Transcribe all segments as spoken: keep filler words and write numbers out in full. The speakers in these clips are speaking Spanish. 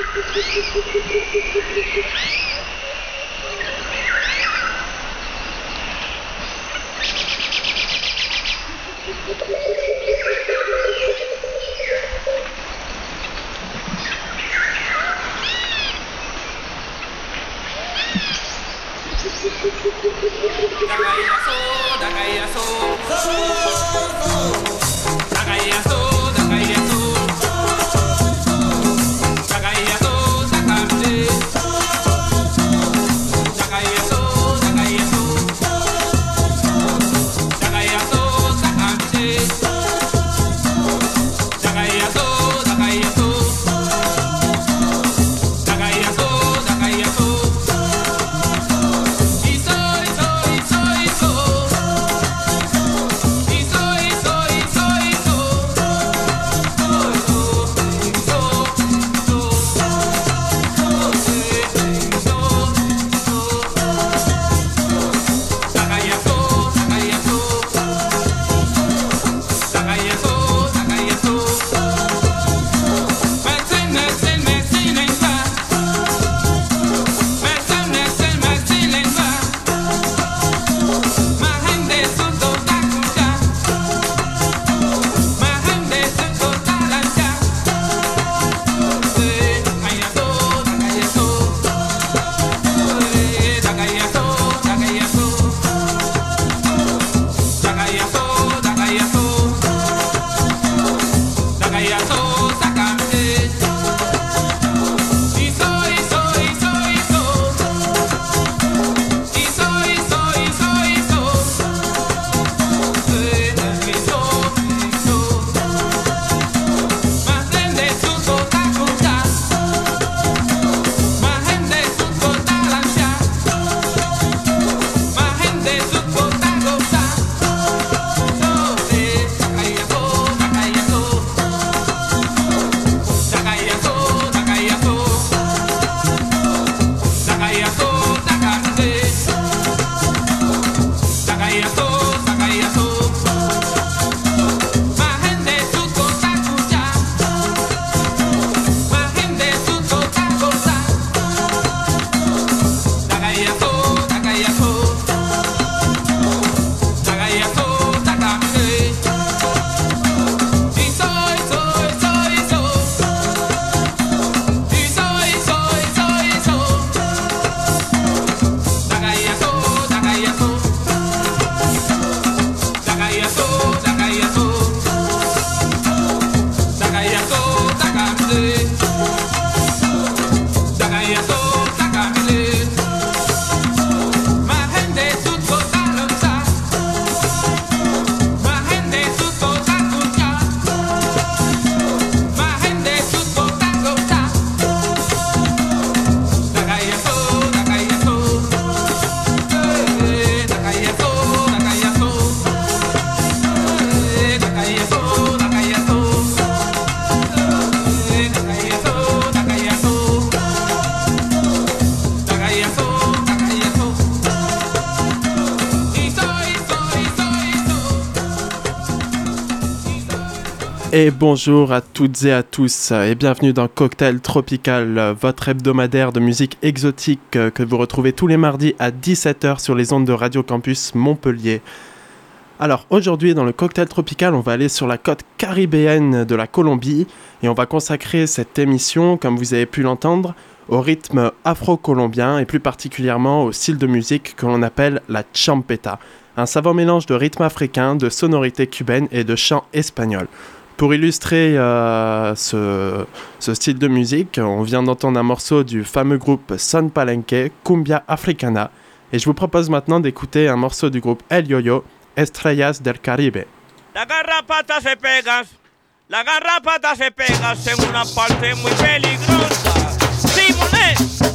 Et bonjour à toutes et à tous et bienvenue dans Cocktail Tropical, votre hebdomadaire de musique exotique que vous retrouvez tous les mardis à dix-sept heures sur les ondes de Radio Campus Montpellier. Alors aujourd'hui dans le Cocktail Tropical, on va aller sur la côte caribéenne de la Colombie et on va consacrer cette émission, comme vous avez pu l'entendre, au rythme afro-colombien et plus particulièrement au style de musique que l'on appelle la champeta, un savant mélange de rythme africain, de sonorités cubaines et de chants espagnols. Pour illustrer euh, ce, ce style de musique, on vient d'entendre un morceau du fameux groupe Son Palenque, Cumbia Africana, et je vous propose maintenant d'écouter un morceau du groupe El Yo-Yo, Estrellas del Caribe. La garrapata se pega, la garrapata se pega en una parte muy peligrosa. ¡Simone!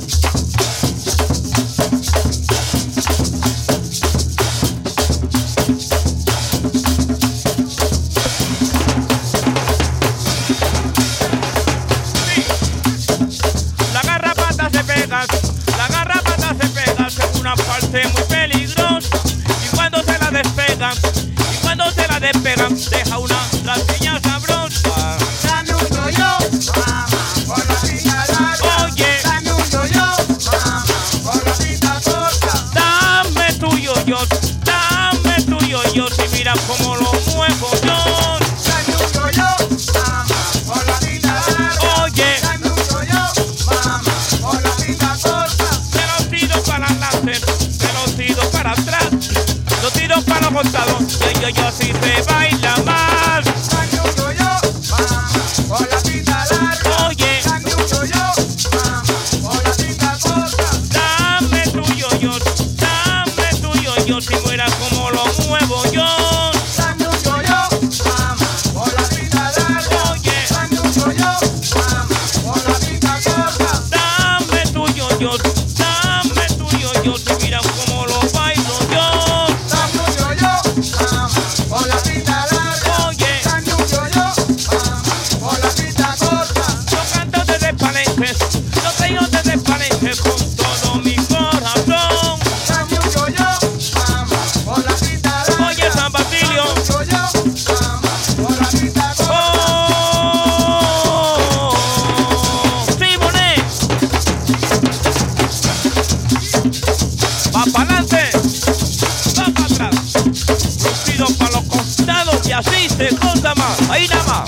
La garrapata se pega en una parte muy peligrosa y cuando se la despegan, y cuando se la despegan deja una rapiña sabrosa. Dame un rollo, mamá, por la nada más, ahí nada más.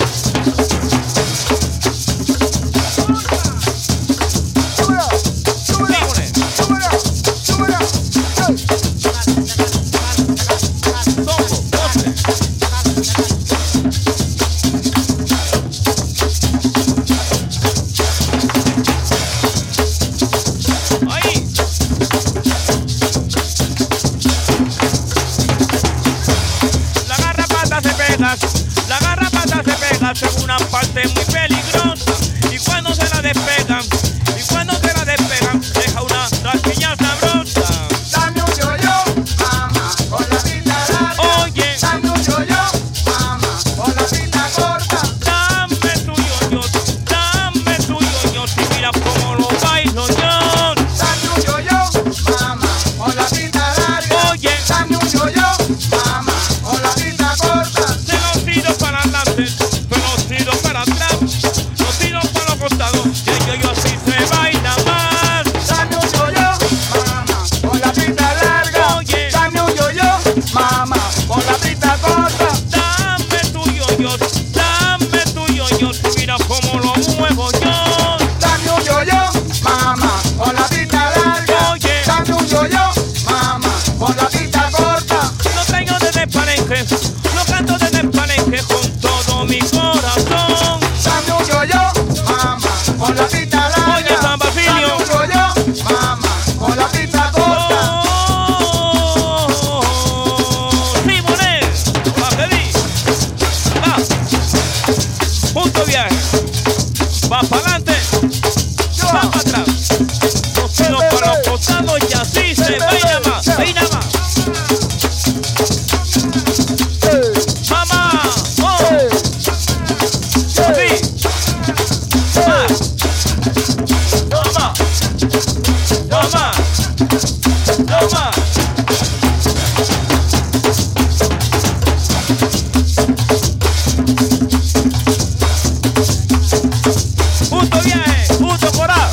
La garrapata se pega en una parte muy peligrosa y cuando se la despegan, y cuando se la despegan, deja una rasquiña sabrosa. Dame un yo-yo, mamá, con la pita larga. Oye, dame un yo-yo, mamá, con la pita corta. dame tu yo-yo, dame tu yo-yo, si mira cómo lo bailo yo. Dame un yo-yo, mamá, con la pita larga. Oye, dame un yo-yo, mamá, con la pita corta. se los tiro para adelante, se los tiro para atrás, los tiro para los costados, que el yo-yo así se baila más. Dame un yo-yo, mamá, con la pita larga. Oye, dame un yo-yo, mamá, con la pita corta. dame tu yo-yo, dame tu yo-yo, si mira cómo lo muevo yo. Dame un yo-yo, mamá, con la pita larga. Oye, dame un yo-yo, mamá, con la pita corta. lo traigo desde el palenque, lo canto desde el palenque con todo mi corazón. Dame un yo-yo, mamá, con la pita larga. Oye, San Basilio. Dame un yo-yo, mamá, con la pita corta. Oh, Simonet, va a pedir, va, punto viaje, va para adelante, va para atrás, los tiros para los costados y así se baila más, ahí nada más. Mamá, oh, así, más, mamá, mamá, mamá. Punto viaje, punto coral.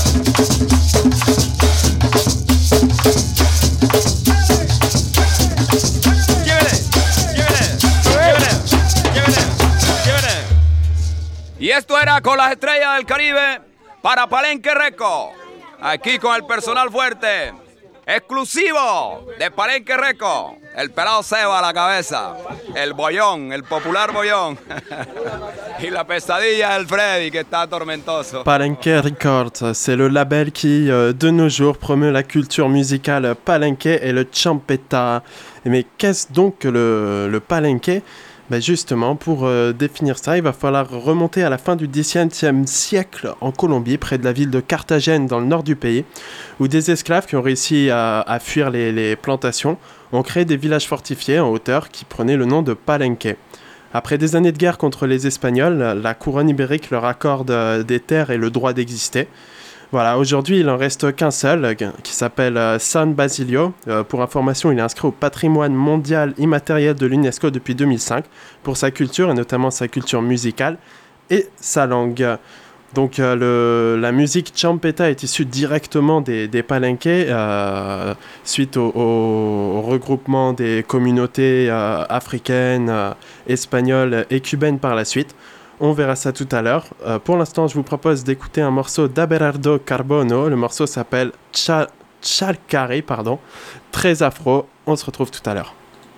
Llévele, llévele, llévele, llévele, llévele. Y esto era con las estrellas del Caribe para Palenque Reco. Aquí con el personal fuerte, exclusivo de Palenque Reco. El pelado Seba a la cabeza, el bollón, el popular bollón. Y la pesadilla del Freddy qui está tormentoso. Palenque Records, c'est le label qui, euh, de nos jours, promeut la culture musicale palenque et le champeta. Mais qu'est-ce donc que le, le palenque ? Ben justement, pour euh, définir ça, il va falloir remonter à la fin du dix-septième siècle en Colombie, près de la ville de Carthagène, dans le nord du pays, où des esclaves qui ont réussi à, à fuir les, les plantations ont créé des villages fortifiés en hauteur qui prenaient le nom de palenque. Après des années de guerre contre les Espagnols, la couronne ibérique leur accorde euh, des terres et le droit d'exister. Voilà, aujourd'hui, il en reste qu'un seul, euh, qui s'appelle euh, San Basilio. Euh, pour information, il est inscrit au patrimoine mondial immatériel de l'UNESCO depuis deux mille cinq, pour sa culture, et notamment sa culture musicale et sa langue. Donc euh, le, la musique champeta est issue directement des, des palenques, euh, suite au, au, au regroupement des communautés euh, africaines, euh, espagnoles et cubaines par la suite. On verra ça tout à l'heure. Euh, pour l'instant, je vous propose d'écouter un morceau d'Abelardo Carbono. Le morceau s'appelle Cha- Chalcari, pardon. Très afro. On se retrouve tout à l'heure.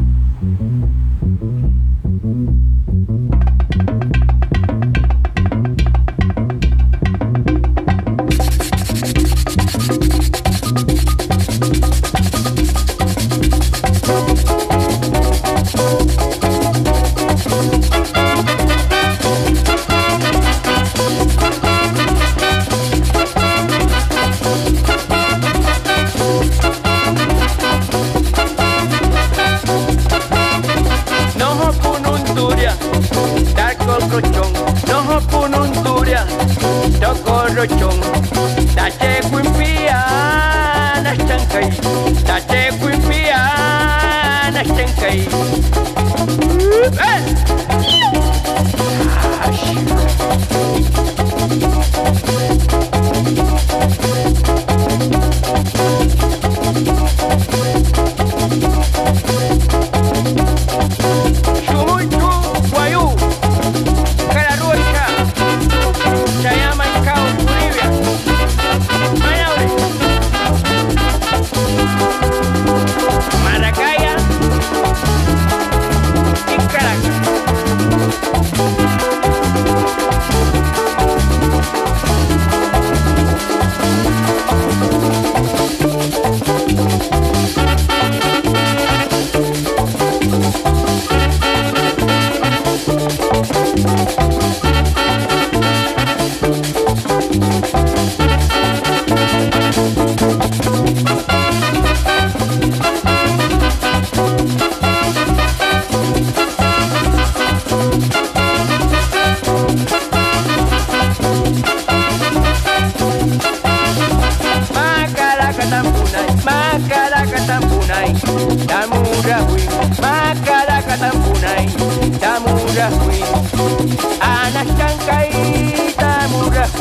Rochon, date quimpia, nastankai, date quimpia, nastankai. Chuchu, guayu,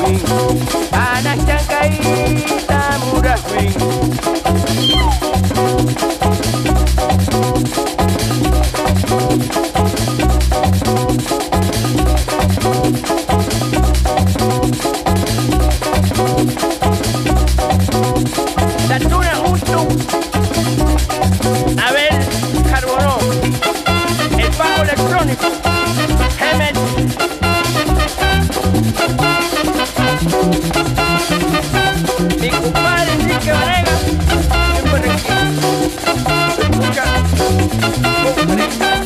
swing. Ana chancaita mura swing. La tuna justo. Abel Carbonó. El pago electrónico. Gemet. Mi compadre Enrique Vanega. Ven por aquí. Escucha. Compre.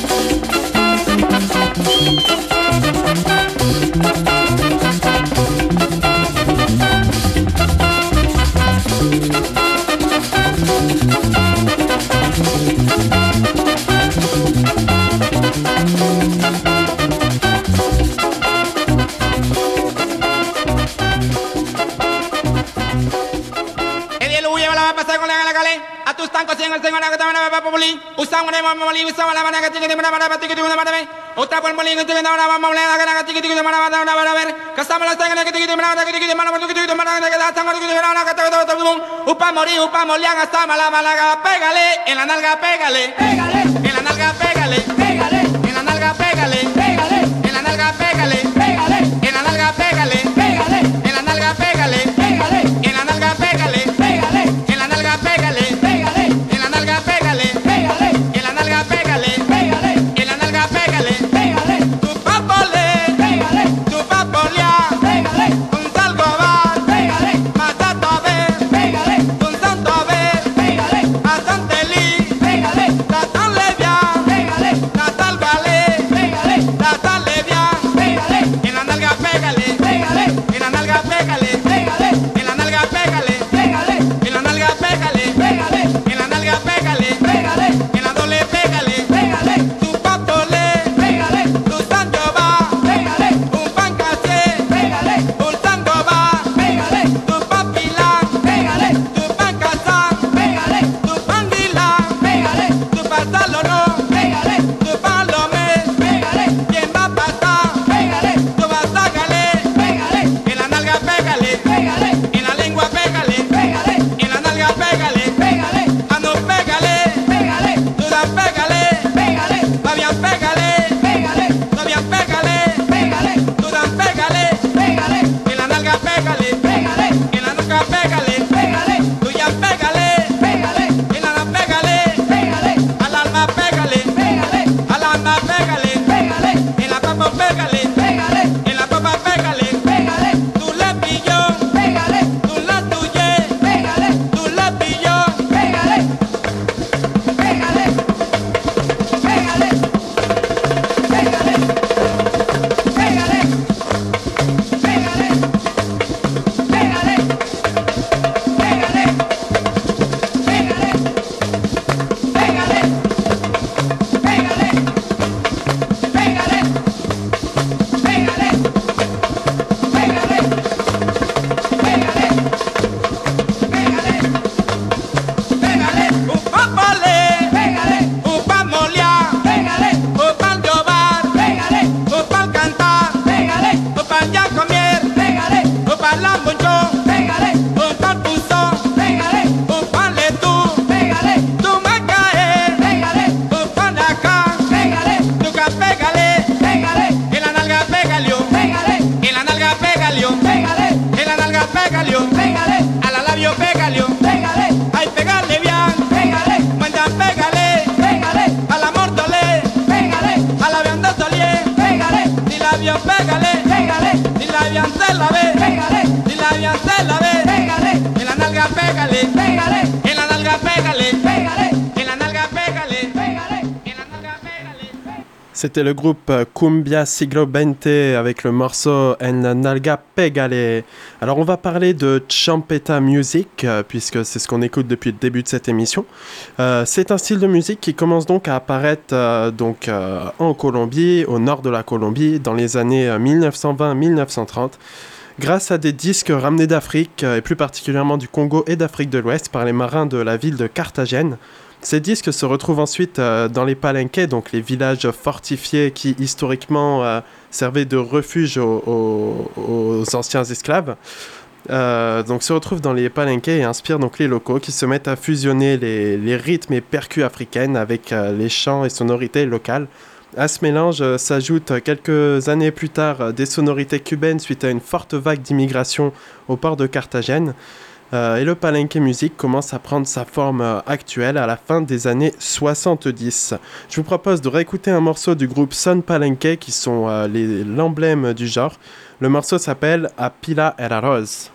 Usang mana mali usang mana mana ketika di mana mana ketika di mana mana uta pun mali ketika di mana mana mali ketika di mana mana mana mana ber kasam la sang ketika di mana ketika di mana ketika di mana ketika sang ketika di mana ketika di upa mori upa moli kasam la mala pégale en la nalga pégale pégale en la nalga pégale pégale en la nalga pégale pégale en la nalga pégale pégale en la nalga pégale pégale en la nalga pégale pégale en la nalga pégale pégale en la nalga pégale pégale en la nalga pégale en la nalga pégale, pégale, en la nalga pégale, pégale, tu papole, pégale, tu papolea, pégale, un salgo bar, pégale, matato a ver, pégale, un santo a ver, pégale, a Santeli, pégale, Natal Levia, pégale, Natal Vale, pégale, Natal Levia, pégale, en la nalga pégale, pégale, en la nalga pégale, pégale, en la nalga pégale, pégale, en la nalga pégale, pégale, en la nalga pégale, pégale, en la doble pégale, pégale, tu patole, pégale, tu santo va, pégale, un pancase, pégale, un santo va, pégale, tu papila, pégale, tu pancasa, pégale, tu pandila, pégale, tu pasalono, pégale, tu palome, pégale, quien va a pasar, pégale, tu vas a gale, pégale, en la nalga pégale, pégale, en la lengua pégale, pégale, en la nalga pégale, pégale, a no pégale, pégale, tú la pégale, pégale, va bien pégale, pégale, no bien pégale, pégale, tú la pégale, pégale, en la nalga pégale, pégale, en la nuca pégale, pégale, tú ya pégale, pégale, en la pégale, pégale, al alma pégale, pégale, al alma pégale, pégale, en la papa pégale, pégale, en la papa pégale, pégale, tú le pilló, pégale, tú la tuye, pégale, tú le pilló, pégale, pégale, pégale, pégale, pégale, pégale, pégale, pégale, pégale, pégale, pégale, pégale, pégale, pégale, pégale, pégale, pégale, un papale, pégale, un pamolea, pégale, un pal llovar, pégale, un pal cantar, pégale, un pal ya comer, pégale, un pal lambucho, pégale, un pal puso, pégale, un pal letú, pégale, tu macae, pégale, un pal acá, pégale, tu ca pégale, pégale, en la nalga pégale, pégale, en la nalga pégale, pégale, en la nalga pégale, pégale, a la labio pégale, pégale, ay pégale bien, pégale, manda pégale, pégale, a la mortole, pégale, a la vianda solie, pégale, ni la vio pégale, pégale, ni la vianda se la ve, pégale, ni la vianda se la ve, pégale, en la nalga pégale, pégale, en la nalga pégale, pégale, en la nalga pégale, pégale, en la nalga pégale. C'était le groupe Cumbia Siglo Bente avec le morceau En Nalga Pégale. Alors on va parler de Champeta Music euh, puisque c'est ce qu'on écoute depuis le début de cette émission. Euh, c'est un style de musique qui commence donc à apparaître euh, donc, euh, en Colombie, au nord de la Colombie, dans les années dix-neuf cent vingt à dix-neuf cent trente. Grâce à des disques ramenés d'Afrique, euh, et plus particulièrement du Congo et d'Afrique de l'Ouest, par les marins de la ville de Carthagène. Ces disques se retrouvent ensuite euh, dans les palenques, donc les villages fortifiés qui historiquement euh, servait de refuge aux, aux, aux anciens esclaves. Euh, donc se retrouvent dans les palenques et inspirent donc les locaux qui se mettent à fusionner les, les rythmes et percus africaines avec euh, les chants et sonorités locales. À ce mélange euh, s'ajoutent quelques années plus tard euh, des sonorités cubaines suite à une forte vague d'immigration au port de Carthagène. Euh, et le palenque music commence à prendre sa forme euh, actuelle à la fin des années soixante-dix. Je vous propose de réécouter un morceau du groupe Son Palenque qui sont euh, les, l'emblème du genre. Le morceau s'appelle A Pila el Arroz.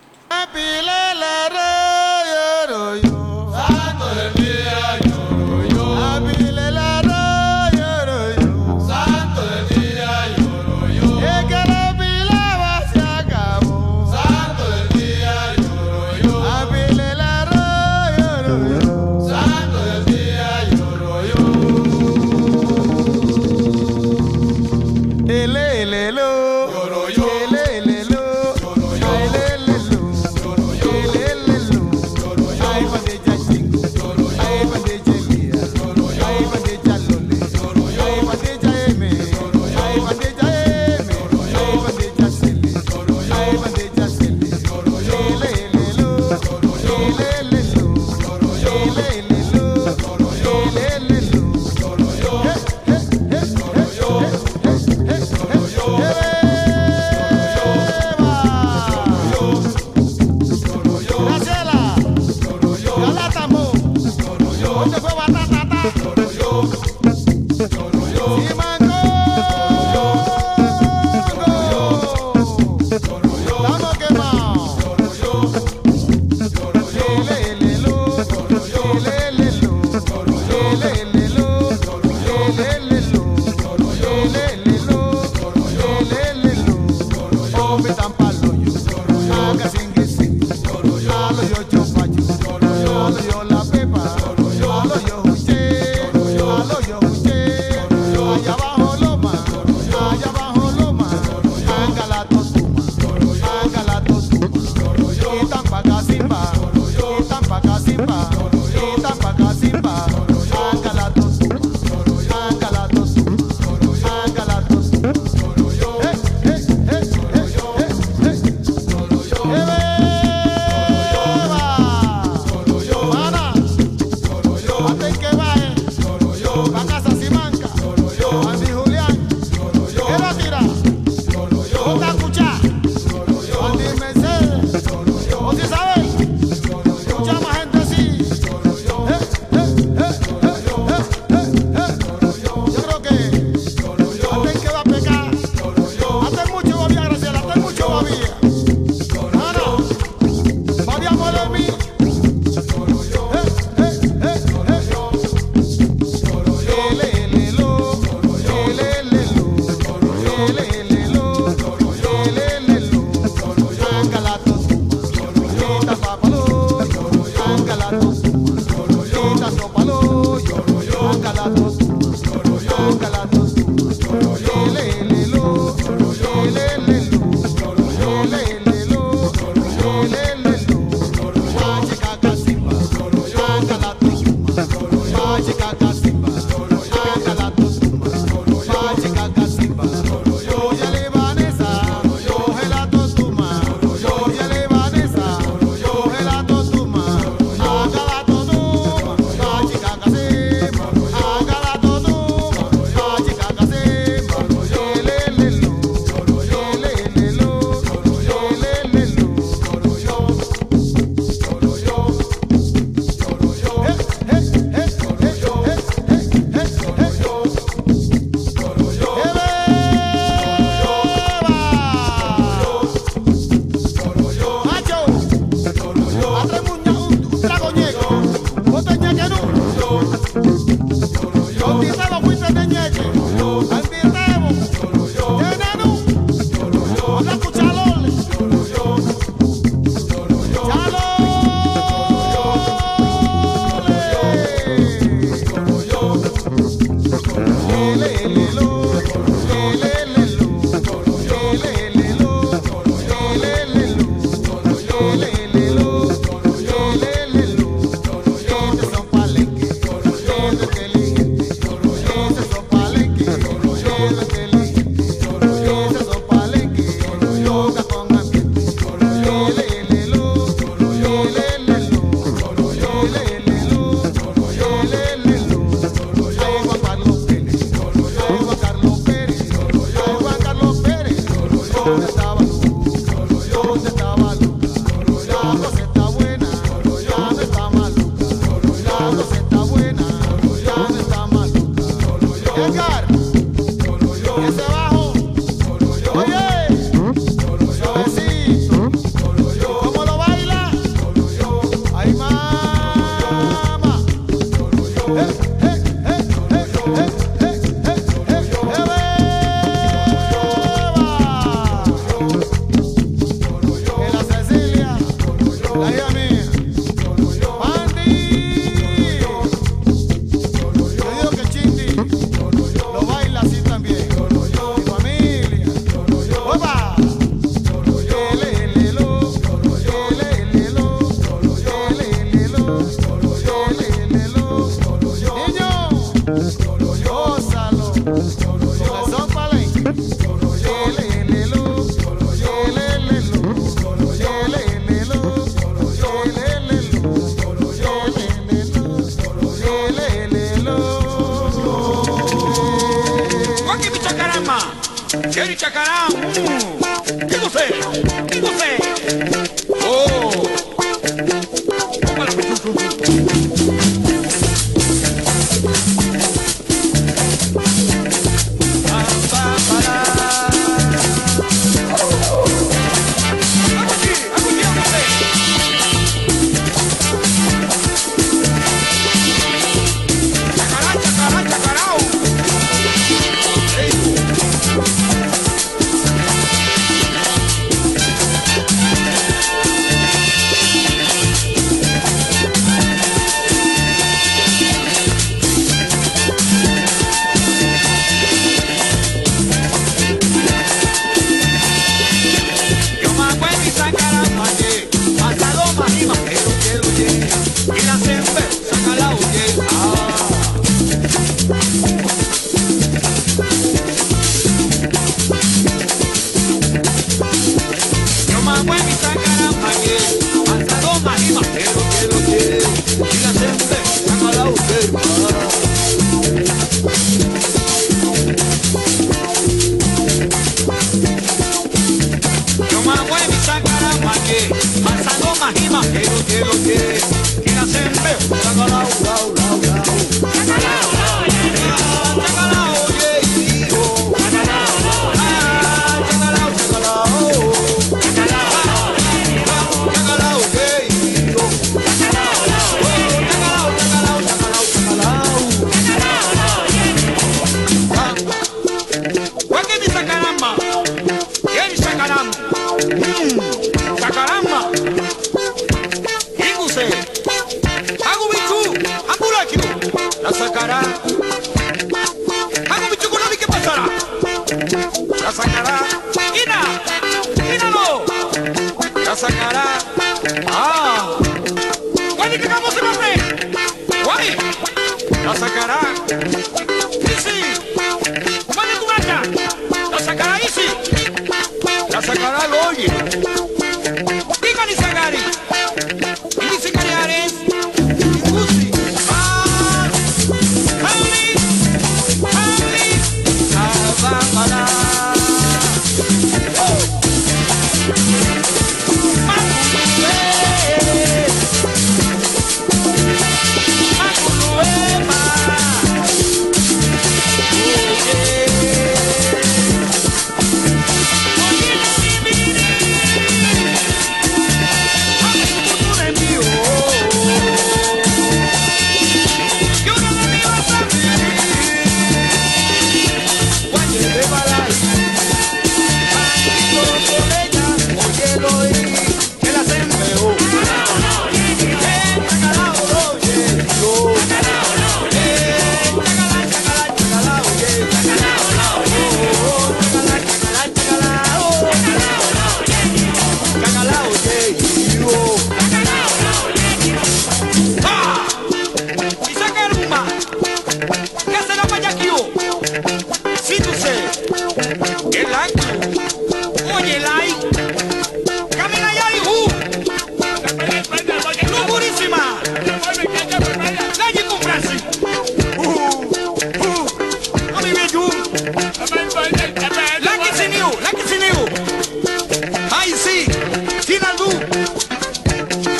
Quiero chacará. ¿Qué você? ¿Qué você? Oh.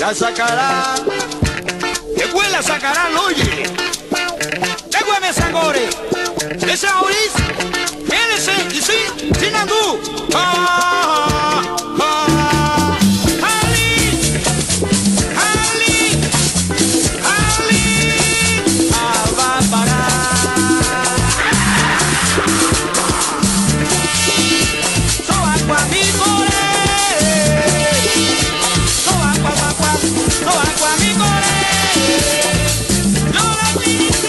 la sacarán, después la sacarán, oye. Después me sangore. Ese Auris, ese y sí, Sinandú. Ah, ah, Ali, Ali, Ali, Ababara. So agua mi core, so agua, agua, so agua mi core. No la dice.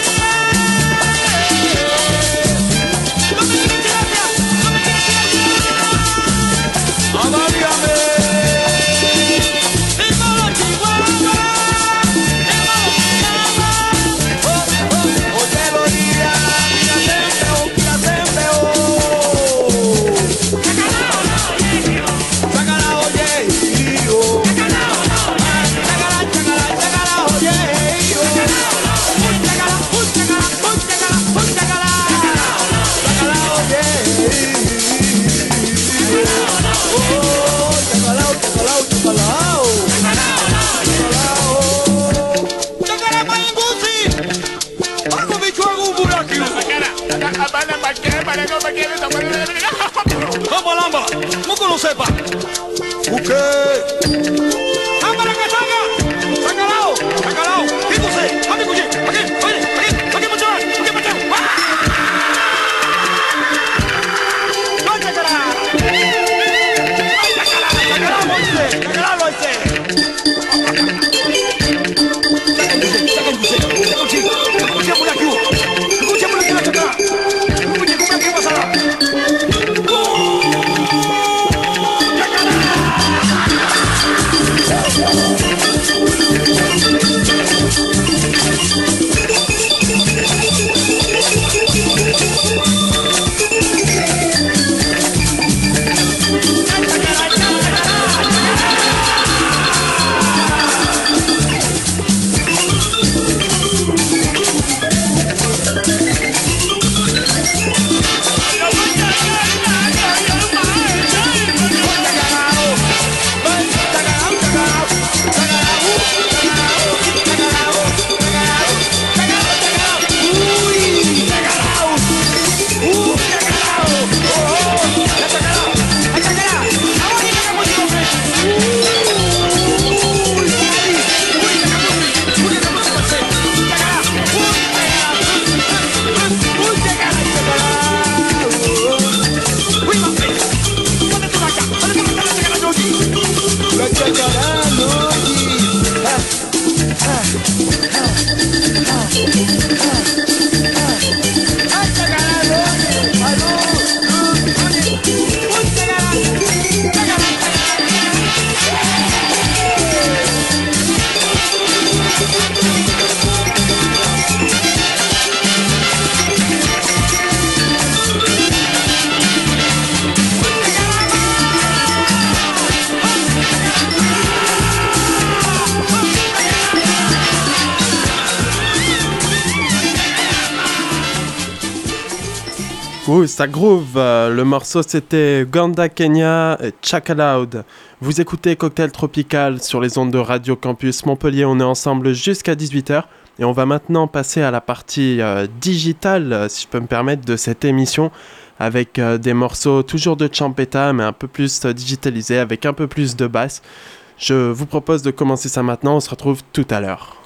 Vamos, lamba, ¿cómo que lo sepa? ¿qué? ¡Ámbara que salga! ¡Sacalao! ¡Sacalao! ¡Quítose! ¡Ame, cuchi! ¡Aquí! ¡Oye! ¡Aquí! ¡Aquí, mucho más! ¡Aquí, mucho más! ¡No, sacalá! ¡Sacalá! ¡Sacalá, Moisés! ¡Sacalá, Moisés! ¡Saca el cuchi! ¡Saca el cuchi! ¡Saca el cuchi! ¡Escucha por aquí! ¡Escucha por aquí la sacalá! ¡Escucha por aquí pasará! Ouh, ça groove. Euh, le morceau c'était Ganda Kenya et Chaka Loud. Vous écoutez Cocktail Tropical sur les ondes de Radio Campus Montpellier. On est ensemble jusqu'à dix-huit heures et on va maintenant passer à la partie euh, digitale, euh, si je peux me permettre, de cette émission avec euh, des morceaux toujours de champeta mais un peu plus euh, digitalisés avec un peu plus de basse. Je vous propose de commencer ça maintenant. On se retrouve tout à l'heure.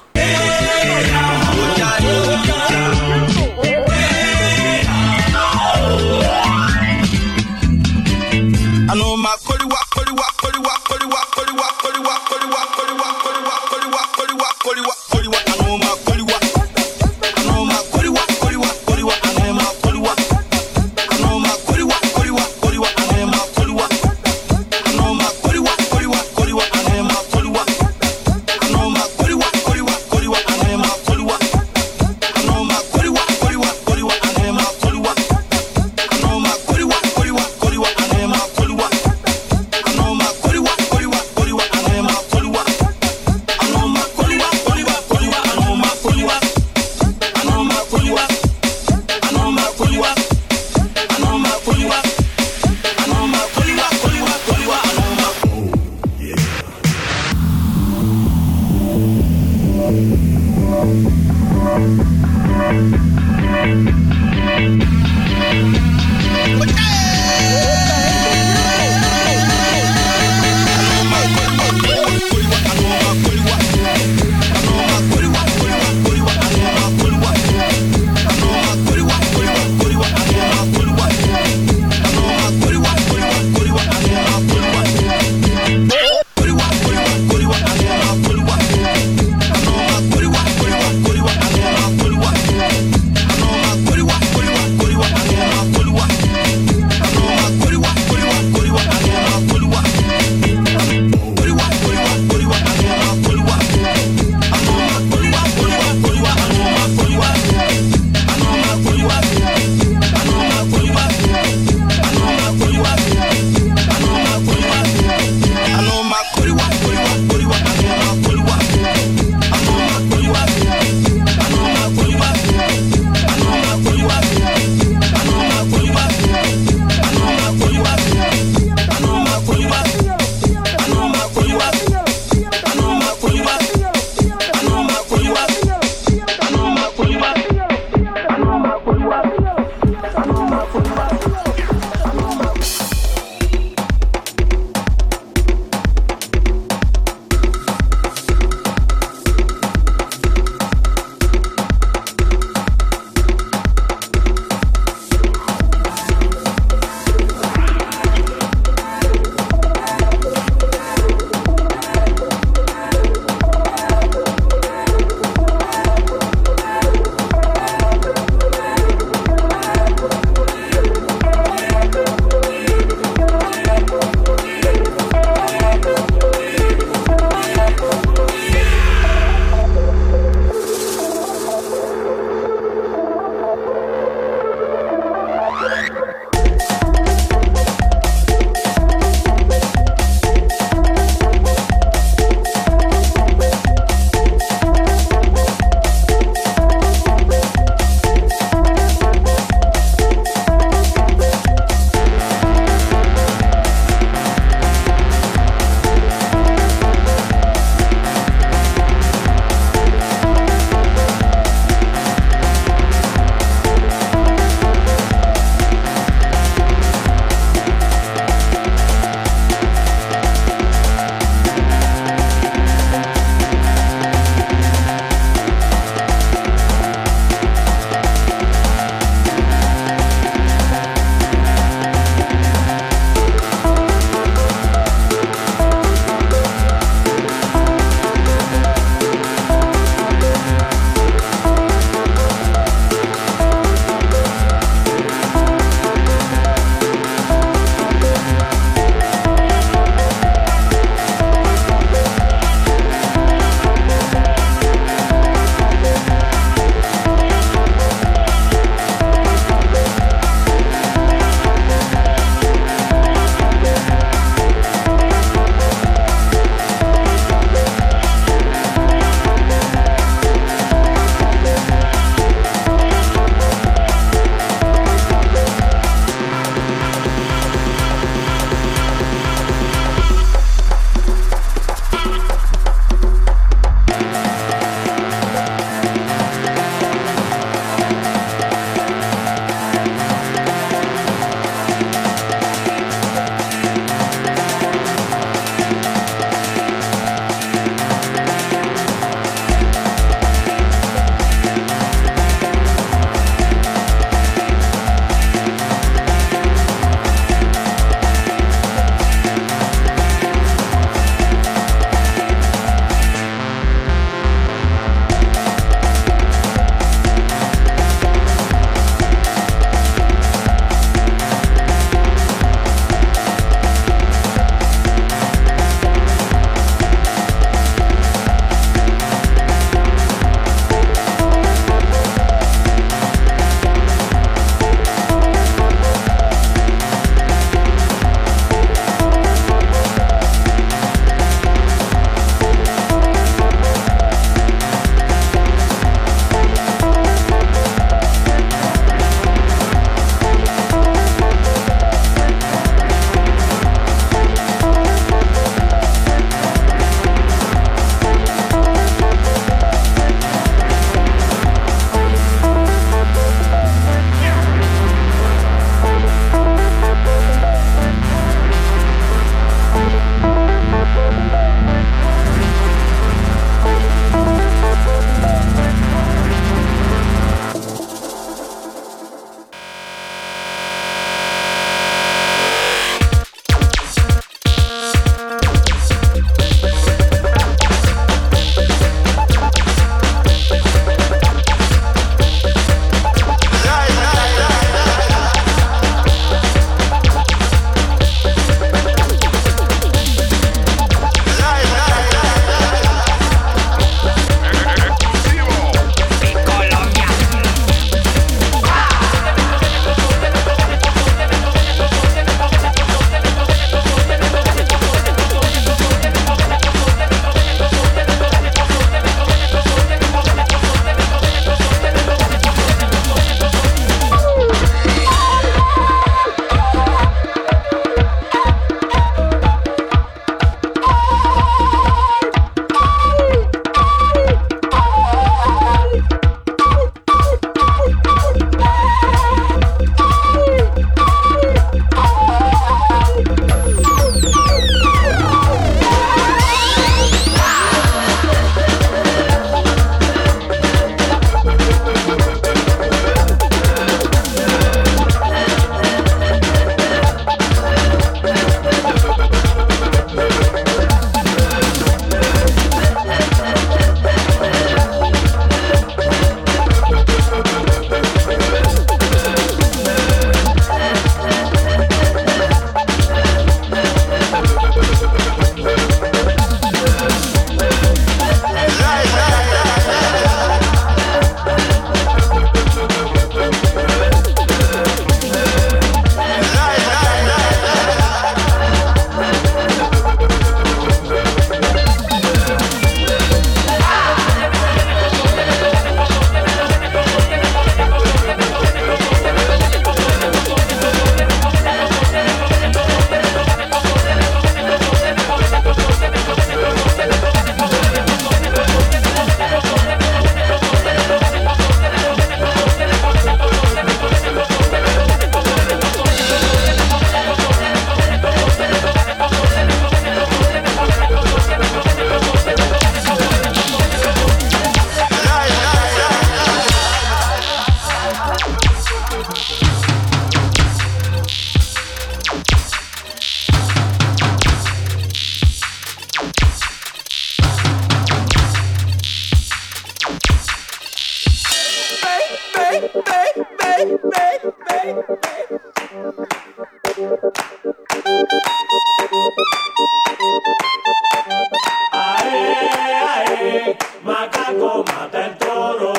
Macaco mata el toro.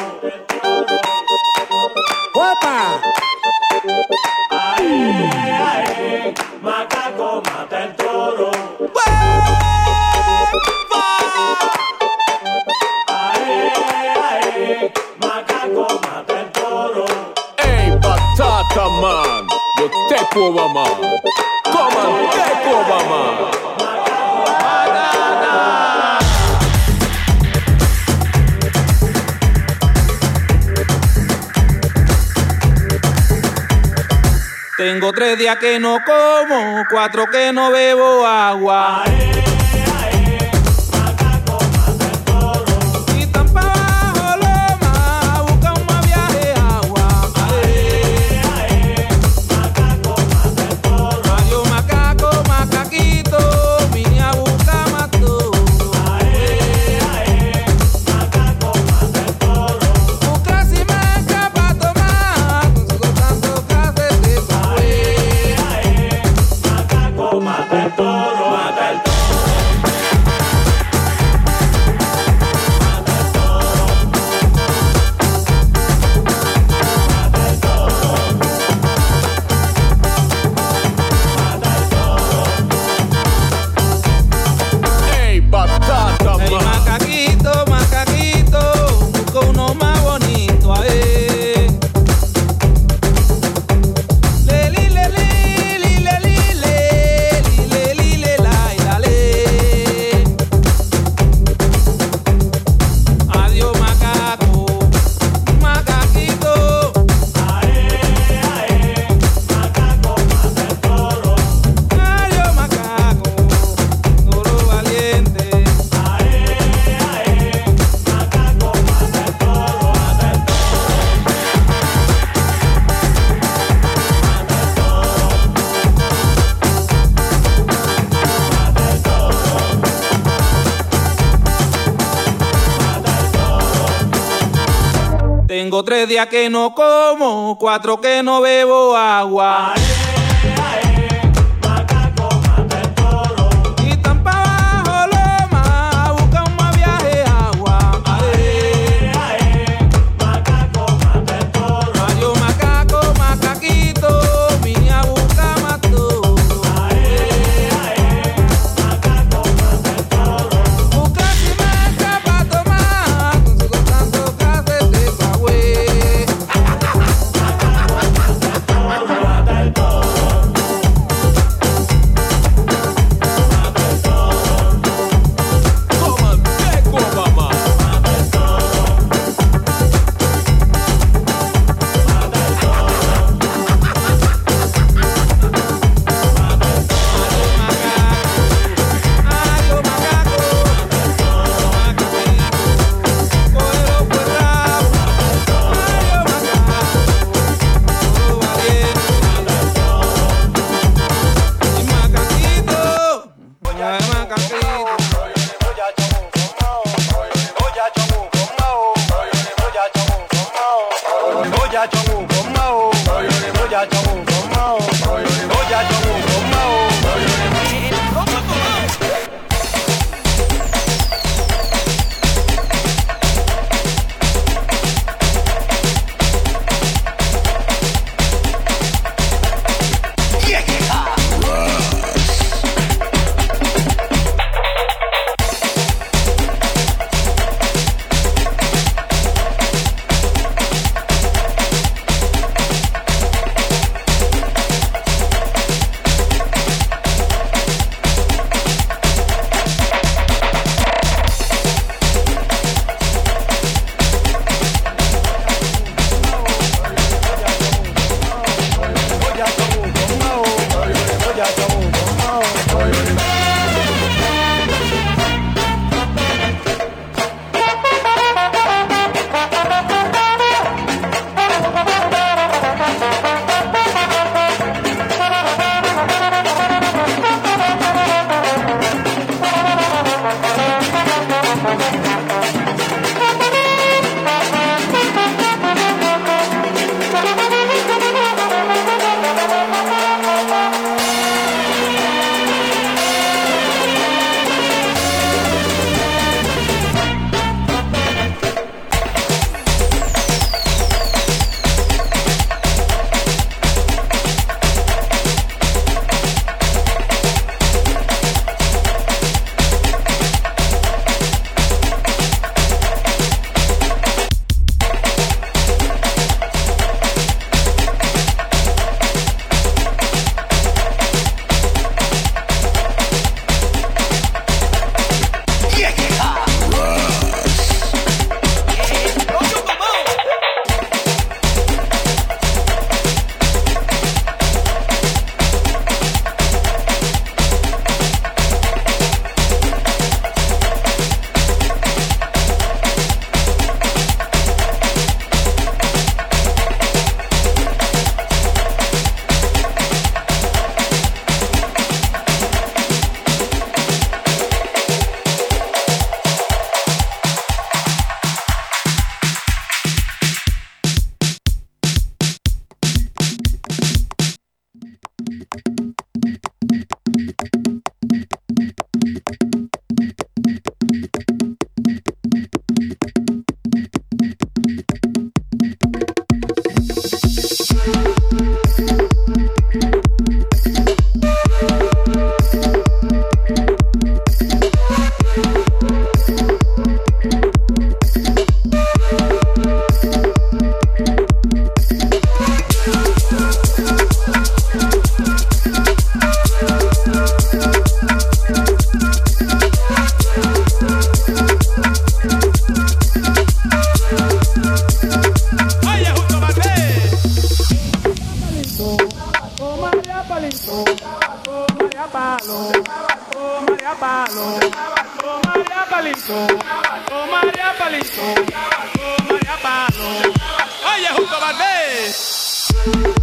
¡Guapa! Ae, ae, macaco mata el toro. Ae, ae, macaco mata el toro. Ey, Batata Man, yo te puedo amar. Coman, te puedo amar. Tengo tres días que no como, cuatro que no bebo agua. Ae, ae, macaco mata el toro. Y tan pa' abajo loma, busca un más viaje agua. Ae, ae, macaco mata el toro. Mario macaco, macaquito, vine a buscar más todo. Ae, ae, macaco mata el toro. Busca si me escapa a tomar, consigo tanto clases de Ae, ae, macaco mata el toro. Mata el toro. Ey, Batata Hey, Man. macaquito, macaquito, busco uno más bonito, ae. Le li le li li le li le li le li le la y la le. Adiós macaco, macaquito. Ae, ae, macaco mata el toro. Adiós macaco, toro valiente. Ae, ae, macaco mata el toro. Mata el toro. Tengo tres días que no como, cuatro que no bebo agua. Ae, ae, macaco mata el toro. Y tan pa' abajo loma, busca un más viaje agua. Ae, ae, macaco mata el toro. Mario macaco, macaquito, vine a buscar más todo. Ae, ae, macaco mata el toro. Busca si me escapa a tomar, consigo tanto clases de cagüey. Mata el toro. Coman, te puedo amar. Adiós macaco, macaquito, cógelo por rabo. Adiós macaco, todo valiente. Y macaquito, ay macaquito. María Palo, oh María Palito, oh María Palito, oh María Palo. Oye, Junco Valdés.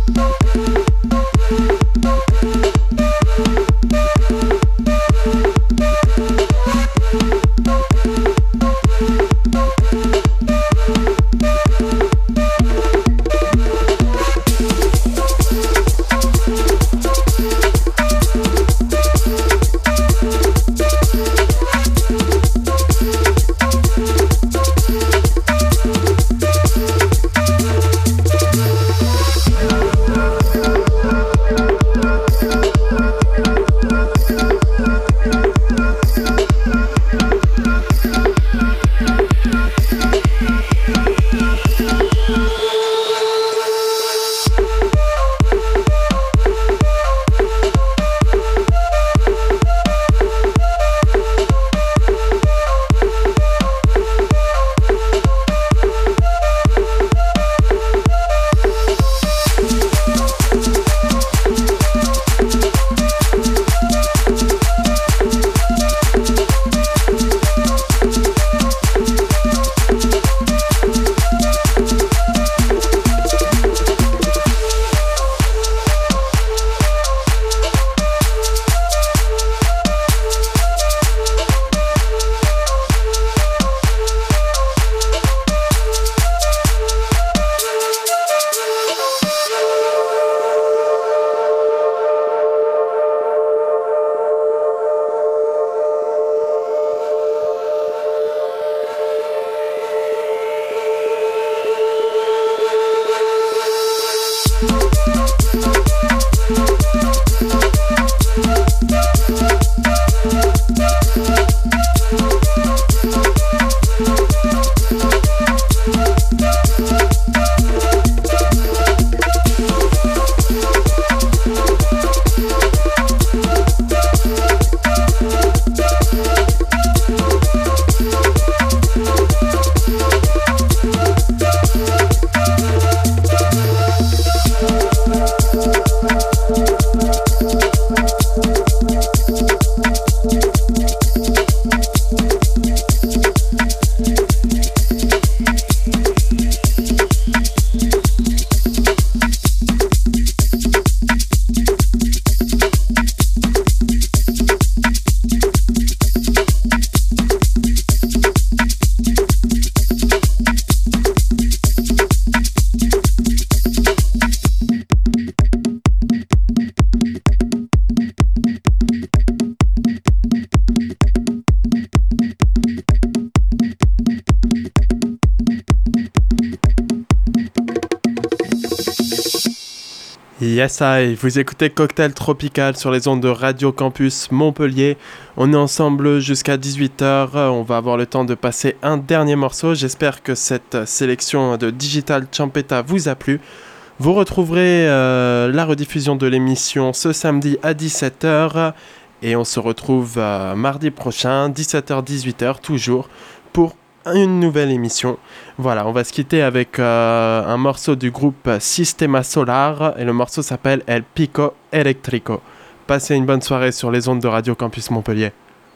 Yes, I, vous écoutez Cocktail Tropical sur les ondes de Radio Campus Montpellier. On est ensemble jusqu'à dix-huit heures. On va avoir le temps de passer un dernier morceau. J'espère que cette sélection de Digital Champeta vous a plu. Vous retrouverez euh, la rediffusion de l'émission ce samedi à dix-sept heures. Et on se retrouve euh, mardi prochain, dix-sept heures dix-huit heures, toujours, pour une nouvelle émission. Voilà, on va se quitter avec euh, un morceau du groupe Sistema Solar et le morceau s'appelle El Pico Eléctrico. Passez une bonne soirée sur les ondes de Radio Campus Montpellier.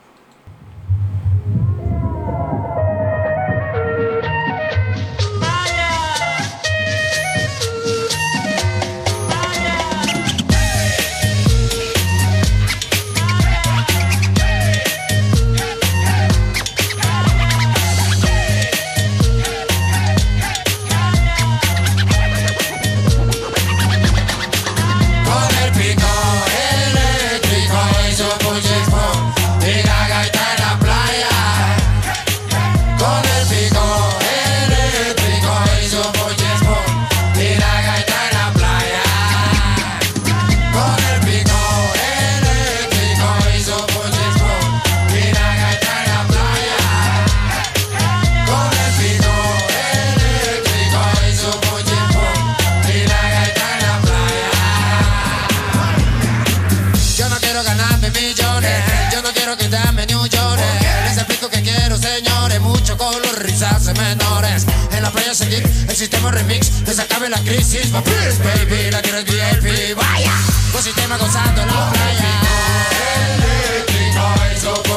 El sistema remix, que se acabe la crisis. My please, baby, la tierra es V I P. Vaya, con sistema gozando en la playa. Eléctrico, eso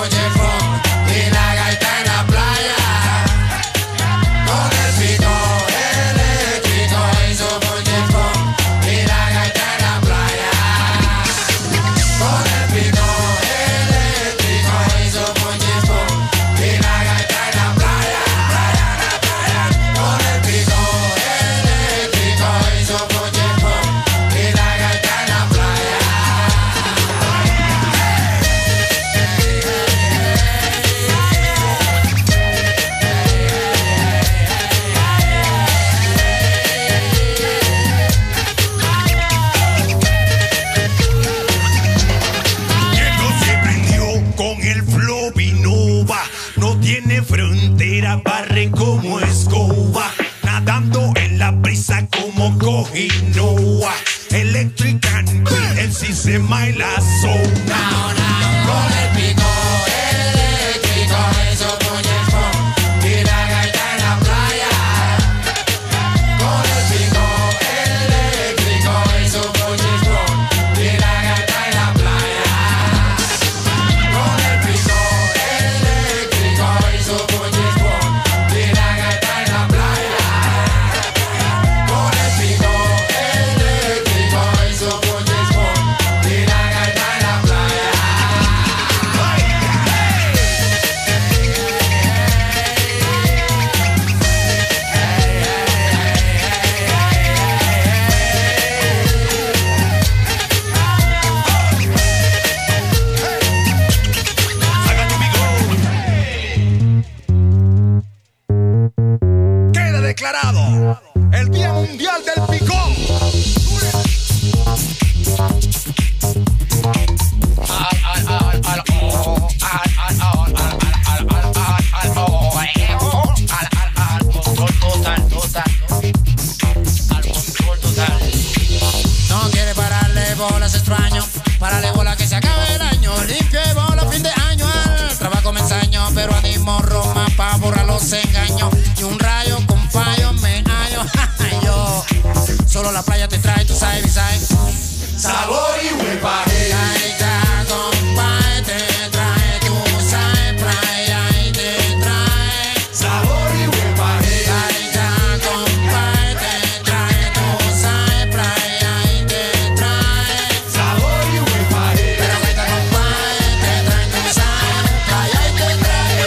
los engaño. Y un rayo con fallo me hallo. Yo, solo la playa te trae, tú sabes, ¿sabes? Sabor y huepaje. Playa, compadre, te trae, tú sabes, playa y te trae. Sabor y huepaje. Playa, compadre, te trae, tú sabes, playa y te trae. Sabor y huepaje. Pero que esta compadre te trae, tú sabes, playa y te trae.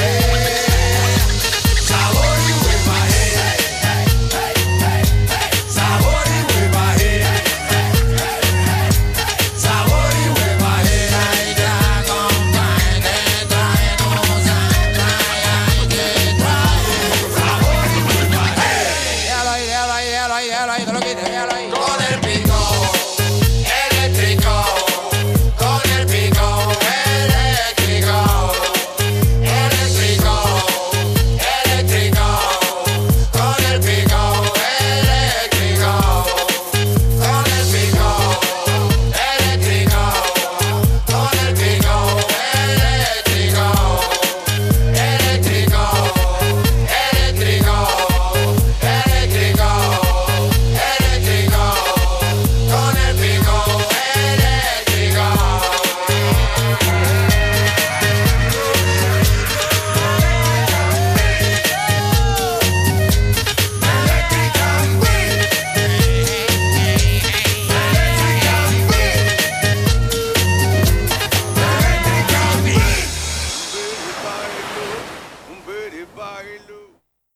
Sabor y huepaje. Sabor y huepaje. Sabor y huepaje. Playa, compadre, te trae, tú sabes, playa y te trae. Sabor y huepaje. Déjalo ahí, déjalo ahí, déjalo ahí, déjalo ahí, que lo quite, déjalo ahí. Con el pico eléctrico, con el pico eléctrico, eléctrico, eléctrico, con el pico eléctrico, con el pico eléctrico, con el pico eléctrico, eléctrico, eléctrico, eléctrico, eléctrico, con el pico eléctrico. Un bitty bailo, un bitty bailo.